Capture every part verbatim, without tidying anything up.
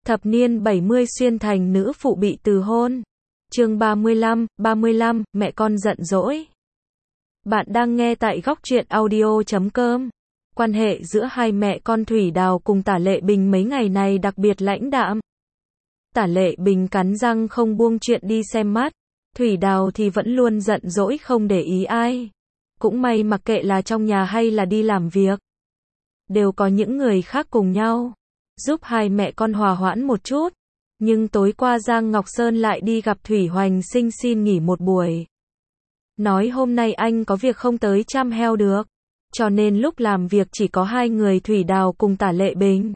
Thập niên bảy mươi xuyên thành nữ phụ bị từ hôn. Chương ba mươi lăm, ba mươi lăm, mẹ con giận dỗi. Bạn đang nghe tại góc truyện audio chấm com. Quan hệ giữa hai mẹ con Thủy Đào cùng Tả Lệ Bình mấy ngày này đặc biệt lãnh đạm. Tả Lệ Bình cắn răng không buông chuyện đi xem mắt. Thủy Đào thì vẫn luôn giận dỗi không để ý ai. Cũng may mặc kệ là trong nhà hay là đi làm việc, đều có những người khác cùng nhau giúp hai mẹ con hòa hoãn một chút. Nhưng tối qua Giang Ngọc Sơn lại đi gặp Thủy Hoành Sinh xin nghỉ một buổi. Nói hôm nay anh có việc không tới chăm heo được. Cho nên lúc làm việc chỉ có hai người Thủy Đào cùng Tả Lệ Bình.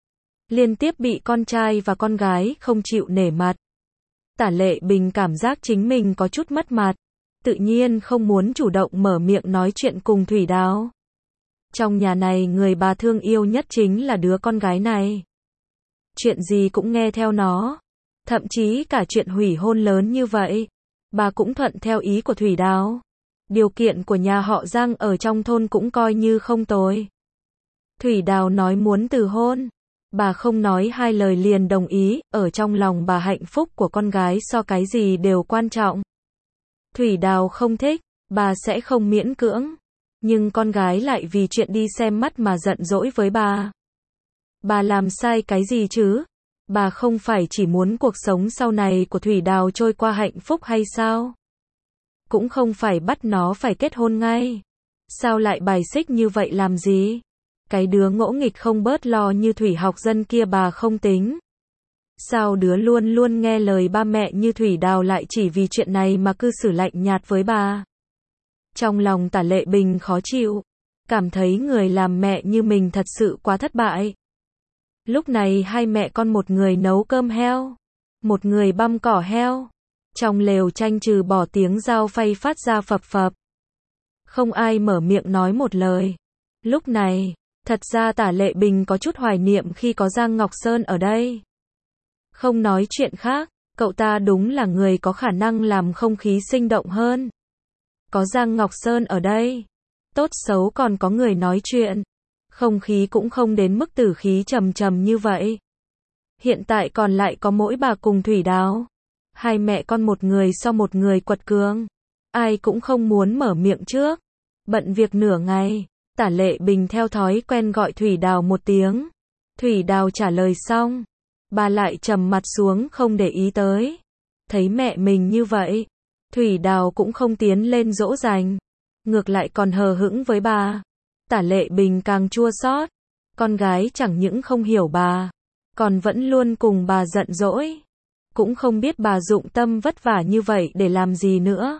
Liên tiếp bị con trai và con gái không chịu nể mặt. Tả Lệ Bình cảm giác chính mình có chút mất mặt. Tự nhiên không muốn chủ động mở miệng nói chuyện cùng Thủy Đào. Trong nhà này người bà thương yêu nhất chính là đứa con gái này. Chuyện gì cũng nghe theo nó. Thậm chí cả chuyện hủy hôn lớn như vậy, bà cũng thuận theo ý của Thủy Đào. Điều kiện của nhà họ Giang ở trong thôn cũng coi như không tồi. Thủy Đào nói muốn từ hôn. Bà không nói hai lời liền đồng ý, ở trong lòng bà hạnh phúc của con gái so cái gì đều quan trọng. Thủy Đào không thích, bà sẽ không miễn cưỡng. Nhưng con gái lại vì chuyện đi xem mắt mà giận dỗi với bà. Bà làm sai cái gì chứ? Bà không phải chỉ muốn cuộc sống sau này của Thủy Đào trôi qua hạnh phúc hay sao? Cũng không phải bắt nó phải kết hôn ngay. Sao lại bài xích như vậy làm gì? Cái đứa ngỗ nghịch không bớt lo như Thủy Học Dân kia bà không tính. Sao đứa luôn luôn nghe lời ba mẹ như Thủy Đào lại chỉ vì chuyện này mà cư xử lạnh nhạt với bà? Trong lòng Tả Lệ Bình khó chịu. Cảm thấy người làm mẹ như mình thật sự quá thất bại. Lúc này hai mẹ con một người nấu cơm heo, một người băm cỏ heo. Trong lều tranh trừ bỏ tiếng dao phay phát ra phập phập. Không ai mở miệng nói một lời. Lúc này, thật ra Tả Lệ Bình có chút hoài niệm khi có Giang Ngọc Sơn ở đây. Không nói chuyện khác, cậu ta đúng là người có khả năng làm không khí sinh động hơn. Có Giang Ngọc Sơn ở đây, tốt xấu còn có người nói chuyện. Không khí cũng không đến mức tử khí trầm trầm như vậy. Hiện tại còn lại có mỗi bà cùng Thủy Đào. Hai mẹ con một người so một người quật cường. Ai cũng không muốn mở miệng trước. Bận việc nửa ngày, Tả Lệ Bình theo thói quen gọi Thủy Đào một tiếng. Thủy Đào trả lời xong, bà lại trầm mặt xuống không để ý tới. Thấy mẹ mình như vậy, Thủy Đào cũng không tiến lên dỗ dành. Ngược lại còn hờ hững với bà. Tả Lệ Bình càng chua xót. Con gái chẳng những không hiểu bà, còn vẫn luôn cùng bà giận dỗi. Cũng không biết bà dụng tâm vất vả như vậy để làm gì nữa.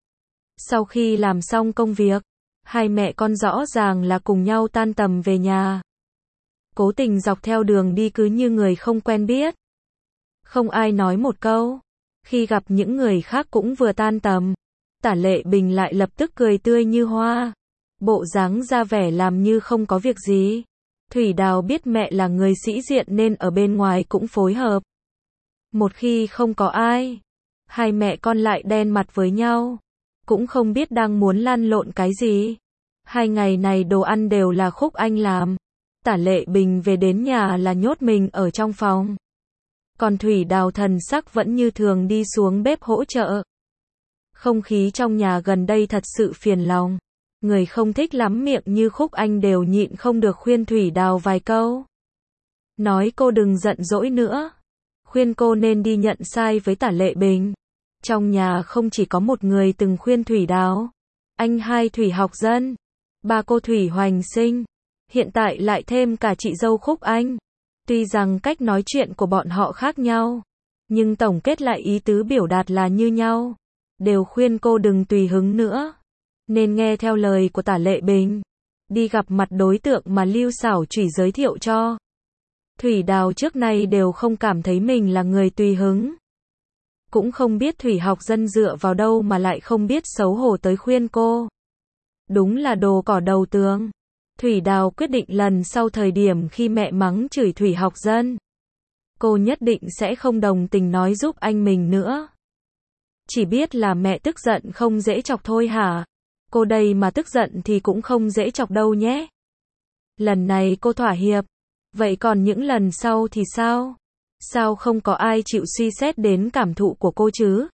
Sau khi làm xong công việc, hai mẹ con rõ ràng là cùng nhau tan tầm về nhà. Cố tình dọc theo đường đi cứ như người không quen biết. Không ai nói một câu. Khi gặp những người khác cũng vừa tan tầm, Tả Lệ Bình lại lập tức cười tươi như hoa. Bộ dáng ra vẻ làm như không có việc gì. Thủy Đào biết mẹ là người sĩ diện nên ở bên ngoài cũng phối hợp. Một khi không có ai, hai mẹ con lại đen mặt với nhau. Cũng không biết đang muốn lăn lộn cái gì. Hai ngày này đồ ăn đều là Khúc Anh làm. Tả Lệ Bình về đến nhà là nhốt mình ở trong phòng. Còn Thủy Đào thần sắc vẫn như thường đi xuống bếp hỗ trợ. Không khí trong nhà gần đây thật sự phiền lòng. Người không thích lắm miệng như Khúc Anh đều nhịn không được khuyên Thủy Đào vài câu. Nói cô đừng giận dỗi nữa. Khuyên cô nên đi nhận sai với Tả Lệ Bình. Trong nhà không chỉ có một người từng khuyên Thủy Đào. Anh hai Thủy Học Dân. Ba cô Thủy Hoành Sinh. Hiện tại lại thêm cả chị dâu Khúc Anh. Tuy rằng cách nói chuyện của bọn họ khác nhau, nhưng tổng kết lại ý tứ biểu đạt là như nhau. Đều khuyên cô đừng tùy hứng nữa. Nên nghe theo lời của Tả Lệ Bình. Đi gặp mặt đối tượng mà Lưu Xảo Trủy giới thiệu cho. Thủy Đào trước nay đều không cảm thấy mình là người tùy hứng. Cũng không biết Thủy Học Dân dựa vào đâu mà lại không biết xấu hổ tới khuyên cô. Đúng là đồ cỏ đầu tường. Thủy Đào quyết định lần sau thời điểm khi mẹ mắng chửi Thủy Học Dân, cô nhất định sẽ không đồng tình nói giúp anh mình nữa. Chỉ biết là mẹ tức giận không dễ chọc thôi hả? Cô đây mà tức giận thì cũng không dễ chọc đâu nhé. Lần này cô thỏa hiệp. Vậy còn những lần sau thì sao? Sao không có ai chịu suy xét đến cảm thụ của cô chứ?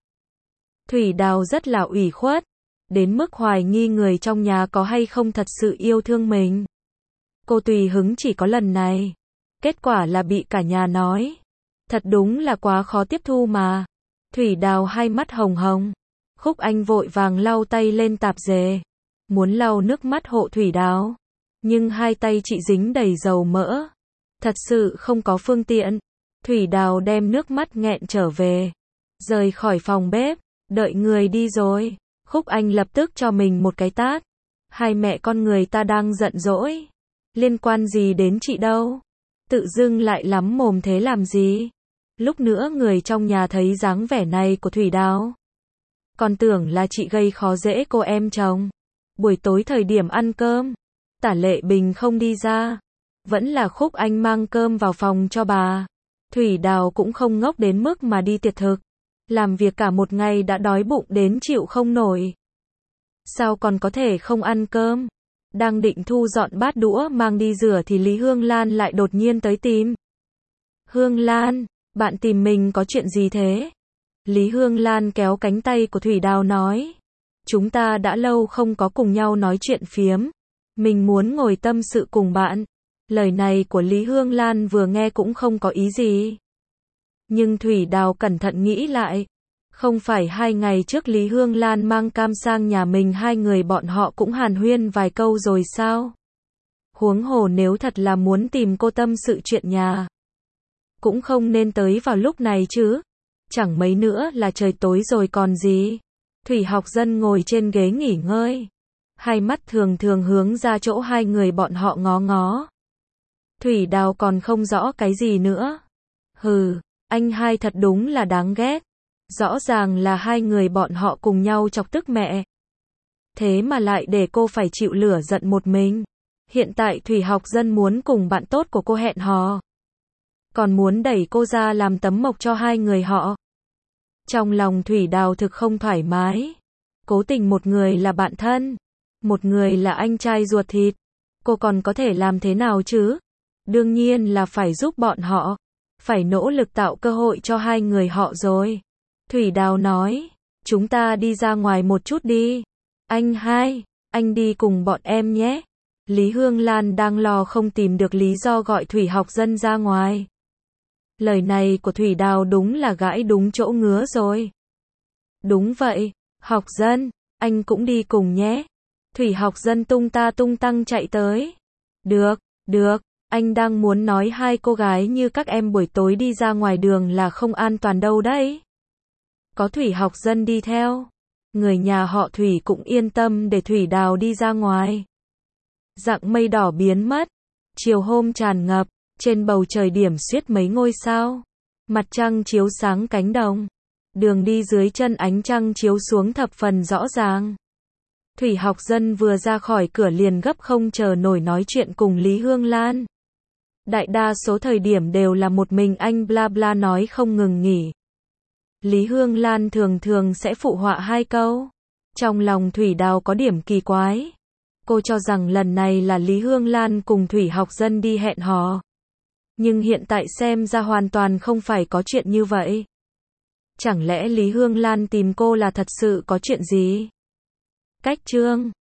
Thủy Đào rất là ủy khuất, đến mức hoài nghi người trong nhà có hay không thật sự yêu thương mình. Cô tùy hứng chỉ có lần này. Kết quả là bị cả nhà nói. Thật đúng là quá khó tiếp thu mà. Thủy Đào hai mắt hồng hồng. Khúc Anh vội vàng lau tay lên tạp dề. Muốn lau nước mắt hộ Thủy Đào. Nhưng hai tay chị dính đầy dầu mỡ. Thật sự không có phương tiện. Thủy Đào đem nước mắt nghẹn trở về. Rời khỏi phòng bếp. Đợi người đi rồi. Khúc Anh lập tức cho mình một cái tát. Hai mẹ con người ta đang giận dỗi. Liên quan gì đến chị đâu. Tự dưng lại lắm mồm thế làm gì. Lúc nữa người trong nhà thấy dáng vẻ này của Thủy Đào. Còn tưởng là chị gây khó dễ cô em chồng. Buổi tối thời điểm ăn cơm. Tả Lệ Bình không đi ra. Vẫn là Khúc Anh mang cơm vào phòng cho bà. Thủy Đào cũng không ngốc đến mức mà đi tiệc thực. Làm việc cả một ngày đã đói bụng đến chịu không nổi. Sao còn có thể không ăn cơm? Đang định thu dọn bát đũa mang đi rửa thì Lý Hương Lan lại đột nhiên tới tìm. Hương Lan, bạn tìm mình có chuyện gì thế? Lý Hương Lan kéo cánh tay của Thủy Đào nói. Chúng ta đã lâu không có cùng nhau nói chuyện phiếm. Mình muốn ngồi tâm sự cùng bạn. Lời này của Lý Hương Lan vừa nghe cũng không có ý gì. Nhưng Thủy Đào cẩn thận nghĩ lại. Không phải hai ngày trước Lý Hương Lan mang cam sang nhà mình, hai người bọn họ cũng hàn huyên vài câu rồi sao? Huống hồ nếu thật là muốn tìm cô tâm sự chuyện nhà, cũng không nên tới vào lúc này chứ. Chẳng mấy nữa là trời tối rồi còn gì. Thủy Học Dân ngồi trên ghế nghỉ ngơi. Hai mắt thường thường hướng ra chỗ hai người bọn họ ngó ngó. Thủy Đào còn không rõ cái gì nữa. Hừ, anh hai thật đúng là đáng ghét. Rõ ràng là hai người bọn họ cùng nhau chọc tức mẹ. Thế mà lại để cô phải chịu lửa giận một mình. Hiện tại Thủy Học Dân muốn cùng bạn tốt của cô hẹn hò. Còn muốn đẩy cô ra làm tấm mộc cho hai người họ. Trong lòng Thủy Đào thực không thoải mái. Cố tình một người là bạn thân, một người là anh trai ruột thịt. Cô còn có thể làm thế nào chứ? Đương nhiên là phải giúp bọn họ. Phải nỗ lực tạo cơ hội cho hai người họ rồi. Thủy Đào nói, chúng ta đi ra ngoài một chút đi. Anh hai, anh đi cùng bọn em nhé. Lý Hương Lan đang lo không tìm được lý do gọi Thủy Học Dân ra ngoài. Lời này của Thủy Đào đúng là gãi đúng chỗ ngứa rồi. Đúng vậy, Học Dân, anh cũng đi cùng nhé. Thủy Học Dân tung ta tung tăng chạy tới. Được, được, anh đang muốn nói hai cô gái như các em buổi tối đi ra ngoài đường là không an toàn đâu đấy. Có Thủy Học Dân đi theo, người nhà họ Thủy cũng yên tâm để Thủy Đào đi ra ngoài. Dặng mây đỏ biến mất, chiều hôm tràn ngập, trên bầu trời điểm xuyết mấy ngôi sao. Mặt trăng chiếu sáng cánh đồng, đường đi dưới chân ánh trăng chiếu xuống thập phần rõ ràng. Thủy Học Dân vừa ra khỏi cửa liền gấp không chờ nổi nói chuyện cùng Lý Hương Lan. Đại đa số thời điểm đều là một mình anh bla bla nói không ngừng nghỉ. Lý Hương Lan thường thường sẽ phụ họa hai câu. Trong lòng Thủy Đào có điểm kỳ quái. Cô cho rằng lần này là Lý Hương Lan cùng Thủy Học Dân đi hẹn hò. Nhưng hiện tại xem ra hoàn toàn không phải có chuyện như vậy. Chẳng lẽ Lý Hương Lan tìm cô là thật sự có chuyện gì? Cách chương